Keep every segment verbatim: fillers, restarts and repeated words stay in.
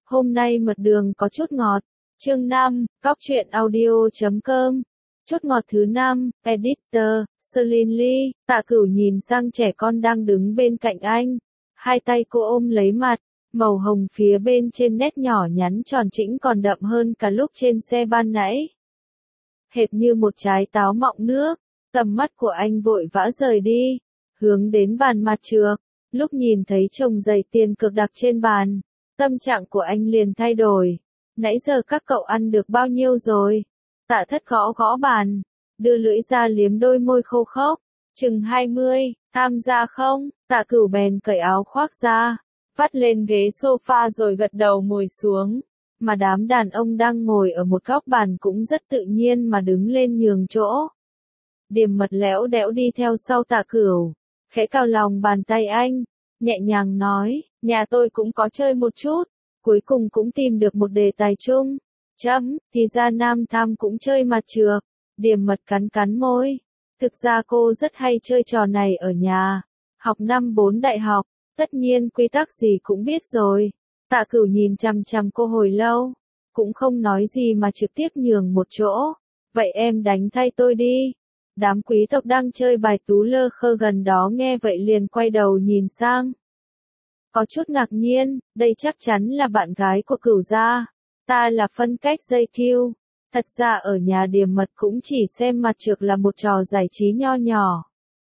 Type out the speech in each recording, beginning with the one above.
Hôm nay mật đường có chút ngọt. Chương năm, Cóc truyện audio chấm com. Chút ngọt thứ năm, Editor, Celine Lee. Tạ Cửu nhìn sang trẻ con đang đứng bên cạnh anh. Hai tay cô ôm lấy mặt, màu hồng phía bên trên nét nhỏ nhắn tròn trĩnh còn đậm hơn cả lúc trên xe ban nãy. Hệt như một trái táo mọng nước, tầm mắt của anh vội vã rời đi, hướng đến bàn mặt trược. Lúc nhìn thấy chồng giày tiền cược đặt trên bàn, tâm trạng của anh liền thay đổi. Nãy giờ các cậu ăn được bao nhiêu rồi? Tạ Thất gõ gõ bàn, đưa lưỡi ra liếm đôi môi khô khốc. Chừng hai mươi, tham gia không? Tạ Cửu bèn cởi áo khoác ra, vắt lên ghế sofa rồi gật đầu ngồi xuống. Mà đám đàn ông đang ngồi ở một góc bàn cũng rất tự nhiên mà đứng lên nhường chỗ. Điềm Mật lẽo đẽo đi theo sau Tạ Cửu, khẽ cào lòng bàn tay anh, nhẹ nhàng nói, nhà tôi cũng có chơi một chút, cuối cùng cũng tìm được một đề tài chung. Chấm, thì ra Nam Tham cũng chơi mặt trược. Điềm Mật cắn cắn môi. Thực ra cô rất hay chơi trò này ở nhà. Học năm bốn đại học, tất nhiên quy tắc gì cũng biết rồi. Tạ Cửu nhìn chằm chằm cô hồi lâu, cũng không nói gì mà trực tiếp nhường một chỗ. Vậy em đánh thay tôi đi. Đám quý tộc đang chơi bài tú lơ khơ gần đó nghe vậy liền quay đầu nhìn sang. Có chút ngạc nhiên, đây chắc chắn là bạn gái của Cửu gia. Ta là phân cách dây kiu. Thật ra ở nhà Điềm Mật cũng chỉ xem mặt trược là một trò giải trí nho nhỏ.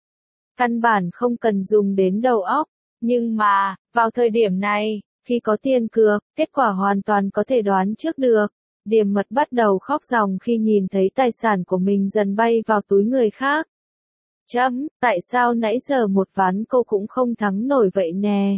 Căn bản không cần dùng đến đầu óc. Nhưng mà, vào thời điểm này, khi có tiền cược, kết quả hoàn toàn có thể đoán trước được. Điềm Mật bắt đầu khóc ròng khi nhìn thấy tài sản của mình dần bay vào túi người khác. Chấm, tại sao nãy giờ một ván cô cũng không thắng nổi vậy nè?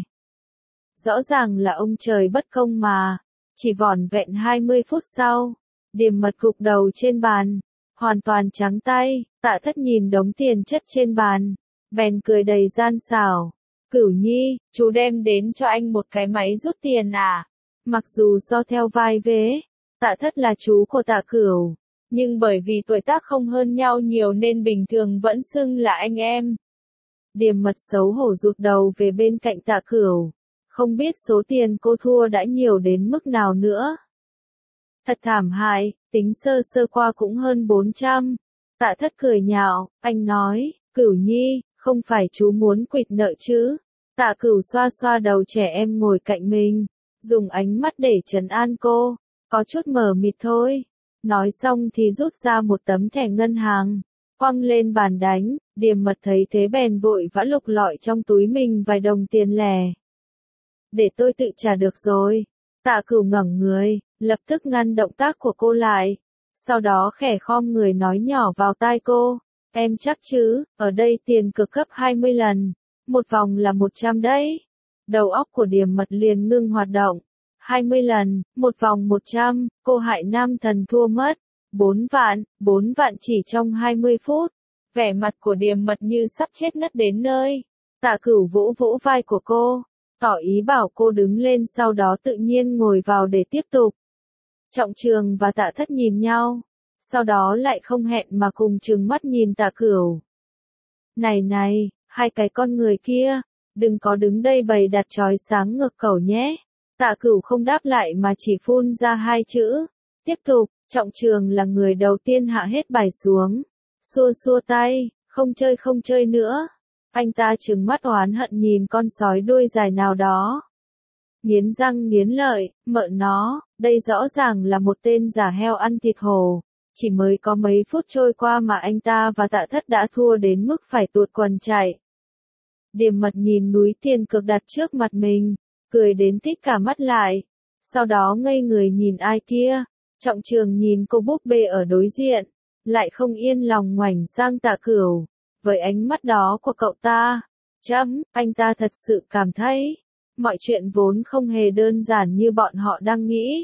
Rõ ràng là ông trời bất công mà. Chỉ vỏn vẹn hai mươi phút sau, Điềm Mật gục đầu trên bàn, hoàn toàn trắng tay. Tạ Thất nhìn đống tiền chất trên bàn, bèn cười đầy gian xảo. Cửu Nhi, chú đem đến cho anh một cái máy rút tiền à? Mặc dù so theo vai vế, Tạ Thất là chú của Tạ Cửu, nhưng bởi vì tuổi tác không hơn nhau nhiều nên bình thường vẫn xưng là anh em. Điềm Mật xấu hổ rụt đầu về bên cạnh Tạ Cửu. Không biết số tiền cô thua đã nhiều đến mức nào nữa. Thật thảm hại, tính sơ sơ qua cũng hơn bốn trăm. Tạ Thất cười nhạo, anh nói, Cửu Nhi, không phải chú muốn quỵt nợ chứ? Tạ Cửu xoa xoa đầu trẻ em ngồi cạnh mình, dùng ánh mắt để trấn an cô, có chút mờ mịt thôi. Nói xong thì rút ra một tấm thẻ ngân hàng, quăng lên bàn đánh. Điềm Mật thấy thế bèn vội vã lục lọi trong túi mình vài đồng tiền lẻ. Để tôi tự trả được rồi. Tạ Cửu ngẩng người, lập tức ngăn động tác của cô lại. Sau đó khẽ khom người nói nhỏ vào tai cô. Em chắc chứ, ở đây tiền cược gấp hai mươi lần. Một vòng là một trăm đấy. Đầu óc của Điềm Mật liền ngưng hoạt động. hai mươi lần, một vòng một trăm, cô hại nam thần thua mất. bốn vạn, bốn vạn chỉ trong hai mươi phút. Vẻ mặt của Điềm Mật như sắp chết ngất đến nơi. Tạ Cửu vỗ vỗ vai của cô, tỏ ý bảo cô đứng lên, sau đó tự nhiên ngồi vào để tiếp tục. Trọng Trường và Tạ Thất nhìn nhau, sau đó lại không hẹn mà cùng trừng mắt nhìn Tạ Cửu. Này này, hai cái con người kia, đừng có đứng đây bày đặt trói sáng ngược cẩu nhé. Tạ Cửu không đáp lại mà chỉ phun ra hai chữ. Tiếp tục. Trọng Trường là người đầu tiên hạ hết bài xuống. Xua xua tay, không chơi không chơi nữa. Anh ta trừng mắt oán hận nhìn con sói đuôi dài nào đó. Nghiến răng nghiến lợi, mợ nó, đây rõ ràng là một tên giả heo ăn thịt hổ. Chỉ mới có mấy phút trôi qua mà anh ta và Tạ Thất đã thua đến mức phải tuột quần chạy. Điềm Mật nhìn núi tiền cược đặt trước mặt mình, cười đến tít cả mắt lại. Sau đó ngây người nhìn ai kia. Trọng Trường nhìn cô búp bê ở đối diện, lại không yên lòng ngoảnh sang Tạ Cửu. Với ánh mắt đó của cậu ta, chấm, anh ta thật sự cảm thấy, mọi chuyện vốn không hề đơn giản như bọn họ đang nghĩ.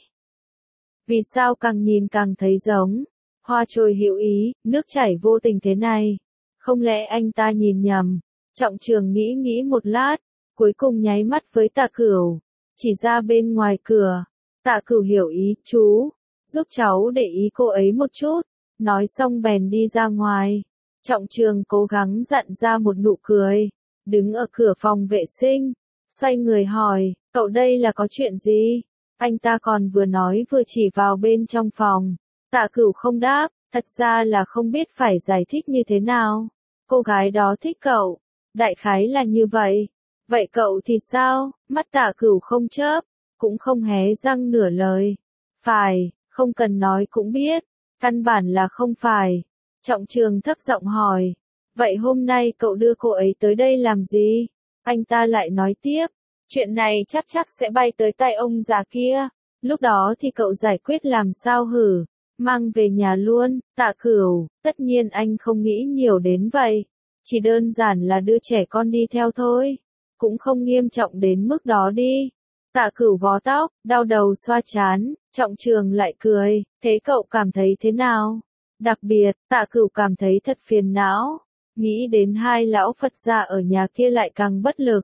Vì sao càng nhìn càng thấy giống hoa trôi hữu ý, nước chảy vô tình thế này? Không lẽ anh ta nhìn nhầm? Trọng Trường nghĩ nghĩ một lát, cuối cùng nháy mắt với Tạ Cửu, chỉ ra bên ngoài cửa. Tạ Cửu hiểu ý, chú, giúp cháu để ý cô ấy một chút. Nói xong bèn đi ra ngoài. Trọng Trường cố gắng dặn ra một nụ cười, đứng ở cửa phòng vệ sinh, xoay người hỏi, cậu đây là có chuyện gì? Anh ta còn vừa nói vừa chỉ vào bên trong phòng. Tạ Cửu không đáp, thật ra là không biết phải giải thích như thế nào. Cô gái đó thích cậu, đại khái là như vậy. Vậy cậu thì sao? Mắt Tạ Cửu không chớp, cũng không hé răng nửa lời. Phải, không cần nói cũng biết, căn bản là không phải. Trọng Trường thấp giọng hỏi, vậy hôm nay cậu đưa cô ấy tới đây làm gì? Anh ta lại nói tiếp, chuyện này chắc chắc sẽ bay tới tay ông già kia, lúc đó thì cậu giải quyết làm sao hử? Mang về nhà luôn. Tạ Cửu, tất nhiên anh không nghĩ nhiều đến vậy, chỉ đơn giản là đưa trẻ con đi theo thôi, cũng không nghiêm trọng đến mức đó đi. Tạ Cửu vó tóc, đau đầu xoa trán, Trọng Trường lại cười, thế cậu cảm thấy thế nào? Đặc biệt, Tạ Cửu cảm thấy thật phiền não, nghĩ đến hai lão Phật gia ở nhà kia lại càng bất lực.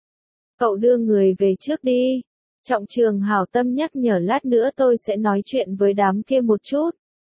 Cậu đưa người về trước đi. Trọng Trường hảo tâm nhắc nhở lát nữa tôi sẽ nói chuyện với đám kia một chút.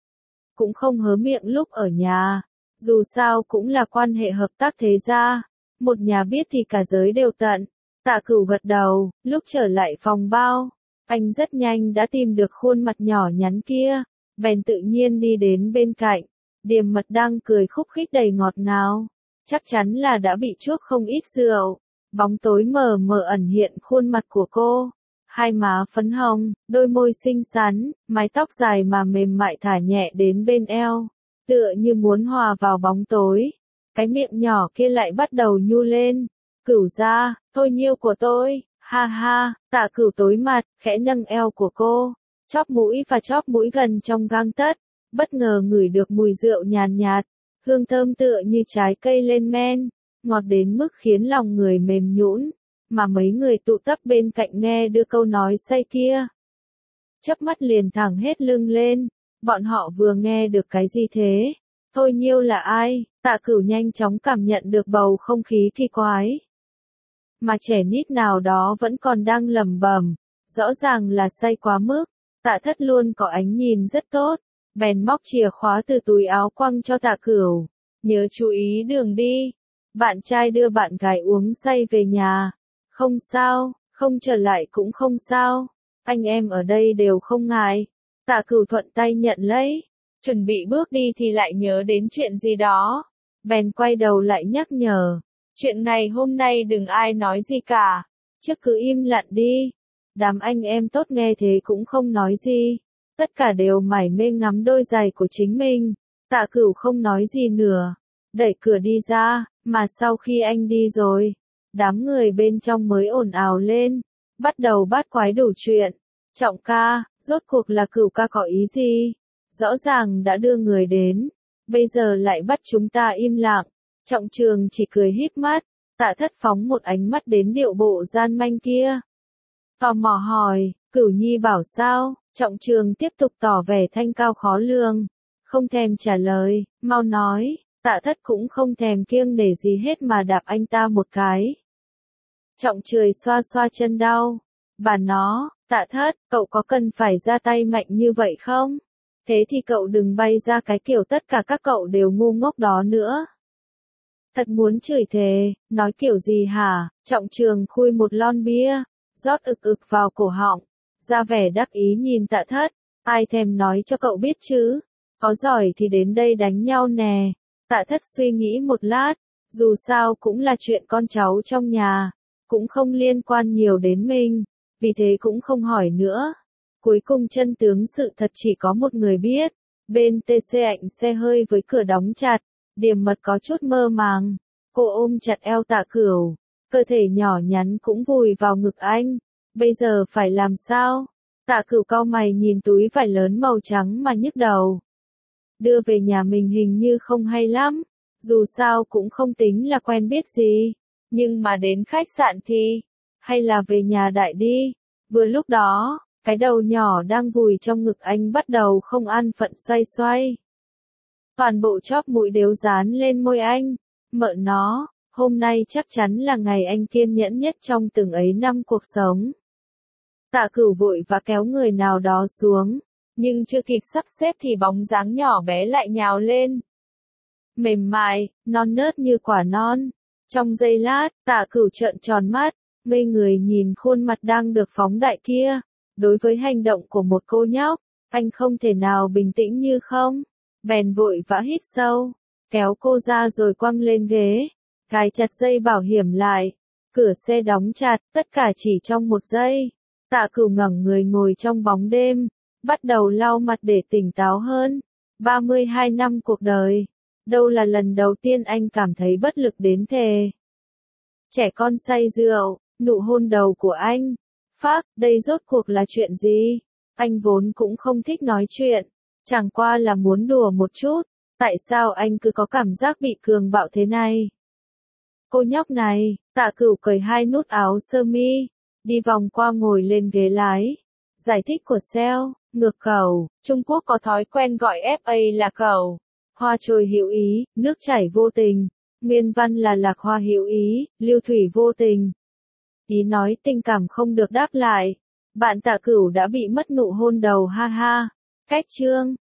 Cũng không hớ miệng lúc ở nhà, dù sao cũng là quan hệ hợp tác thế gia, một nhà biết thì cả giới đều tận. Tạ Cửu gật đầu, lúc trở lại phòng bao, anh rất nhanh đã tìm được khuôn mặt nhỏ nhắn kia, bèn tự nhiên đi đến bên cạnh. Điềm Mật đang cười khúc khích đầy ngọt ngào, chắc chắn là đã bị chuốc không ít rượu. Bóng tối mờ mờ ẩn hiện khuôn mặt của cô, hai má phấn hồng, đôi môi xinh xắn, mái tóc dài mà mềm mại thả nhẹ đến bên eo, tựa như muốn hòa vào bóng tối. Cái miệng nhỏ kia lại bắt đầu nhu lên. Cửu gia, tôi nhiêu của tôi, ha ha. Tạ Cửu tối mặt, khẽ nâng eo của cô, chóp mũi và chóp mũi gần trong gang tấc, bất ngờ ngửi được mùi rượu nhàn nhạt, hương thơm tựa như trái cây lên men, ngọt đến mức khiến lòng người mềm nhũn, mà mấy người tụ tập bên cạnh nghe đưa câu nói say kia. Chớp mắt liền thẳng hết lưng lên, bọn họ vừa nghe được cái gì thế? Thôi nhiêu là ai? Tạ Cửu nhanh chóng cảm nhận được bầu không khí kỳ quái. Mà trẻ nít nào đó vẫn còn đang lẩm bẩm, rõ ràng là say quá mức. Tạ Thất luôn có ánh nhìn rất tốt, bèn móc chìa khóa từ túi áo quăng cho Tạ Cửu. Nhớ chú ý đường đi. Bạn trai đưa bạn gái uống say về nhà. Không sao, không trở lại cũng không sao. Anh em ở đây đều không ngại. Tạ Cửu thuận tay nhận lấy. Chuẩn bị bước đi thì lại nhớ đến chuyện gì đó. Bèn quay đầu lại nhắc nhở. Chuyện này hôm nay đừng ai nói gì cả. Chứ cứ im lặng đi. Đám anh em tốt nghe thế cũng không nói gì. Tất cả đều mải mê ngắm đôi giày của chính mình. Tạ Cửu không nói gì nữa. Đẩy cửa đi ra, mà sau khi anh đi rồi, đám người bên trong mới ồn ào lên, bắt đầu bát quái đủ chuyện. Trọng ca, rốt cuộc là Cửu ca có ý gì? Rõ ràng đã đưa người đến, bây giờ lại bắt chúng ta im lặng. Trọng Trường chỉ cười híp mắt, Tạ Thất phóng một ánh mắt đến điệu bộ gian manh kia. Tò mò hỏi, Cửu nhi bảo sao? Trọng Trường tiếp tục tỏ vẻ thanh cao khó lường, không thèm trả lời, mau nói. Tạ Thất cũng không thèm kiêng nể gì hết mà đạp anh ta một cái. Trọng Trường xoa xoa chân đau. Bà nó, Tạ Thất, cậu có cần phải ra tay mạnh như vậy không? Thế thì cậu đừng bay ra cái kiểu tất cả các cậu đều ngu ngốc đó nữa. Thật muốn chửi thề, nói kiểu gì hả? Trọng Trường khui một lon bia, rót ực ực vào cổ họng, ra vẻ đắc ý nhìn Tạ Thất. Ai thèm nói cho cậu biết chứ? Có giỏi thì đến đây đánh nhau nè. Tạ Thất suy nghĩ một lát, dù sao cũng là chuyện con cháu trong nhà, cũng không liên quan nhiều đến mình, vì thế cũng không hỏi nữa. Cuối cùng chân tướng sự thật chỉ có một người biết. Bên tê xê ảnh xe hơi với cửa đóng chặt, Điềm Mật có chút mơ màng. Cô ôm chặt eo Tạ Cửu, cơ thể nhỏ nhắn cũng vùi vào ngực anh. Bây giờ phải làm sao? Tạ Cửu cau mày nhìn túi vải lớn màu trắng mà nhức đầu. Đưa về nhà mình hình như không hay lắm, dù sao cũng không tính là quen biết gì, nhưng mà đến khách sạn thì, hay là về nhà đại đi. Vừa lúc đó, cái đầu nhỏ đang vùi trong ngực anh bắt đầu không an phận xoay xoay. Toàn bộ chóp mũi đều dán lên môi anh, mợ nó, hôm nay chắc chắn là ngày anh kiên nhẫn nhất trong từng ấy năm cuộc sống. Tạ Cửu vội và kéo người nào đó xuống, nhưng chưa kịp sắp xếp thì bóng dáng nhỏ bé lại nhào lên. Mềm mại, non nớt như quả non. Trong giây lát, Tạ Cửu trợn tròn mắt, ngây người nhìn khuôn mặt đang được phóng đại kia. Đối với hành động của một cô nhóc, anh không thể nào bình tĩnh như không. Bèn vội vã hít sâu, kéo cô ra rồi quăng lên ghế, cài chặt dây bảo hiểm lại. Cửa xe đóng chặt, tất cả chỉ trong một giây. Tạ Cửu ngẩng người ngồi trong bóng đêm, bắt đầu lau mặt để tỉnh táo hơn. ba mươi hai năm cuộc đời, đâu là lần đầu tiên anh cảm thấy bất lực đến thế. Trẻ con say rượu, nụ hôn đầu của anh. Phác, đây rốt cuộc là chuyện gì? Anh vốn cũng không thích nói chuyện, chẳng qua là muốn đùa một chút. Tại sao anh cứ có cảm giác bị cường bạo thế này? Cô nhóc này, Tạ Cửu cởi hai nút áo sơ mi, đi vòng qua ngồi lên ghế lái. Giải thích của Seo, ngược cầu, Trung Quốc có thói quen gọi ép a là cầu. Hoa trồi hữu ý, nước chảy vô tình. Nguyên văn là lạc hoa hữu ý, lưu thủy vô tình. Ý nói tình cảm không được đáp lại. Bạn Tạ Cửu đã bị mất nụ hôn đầu ha ha. Cách chương.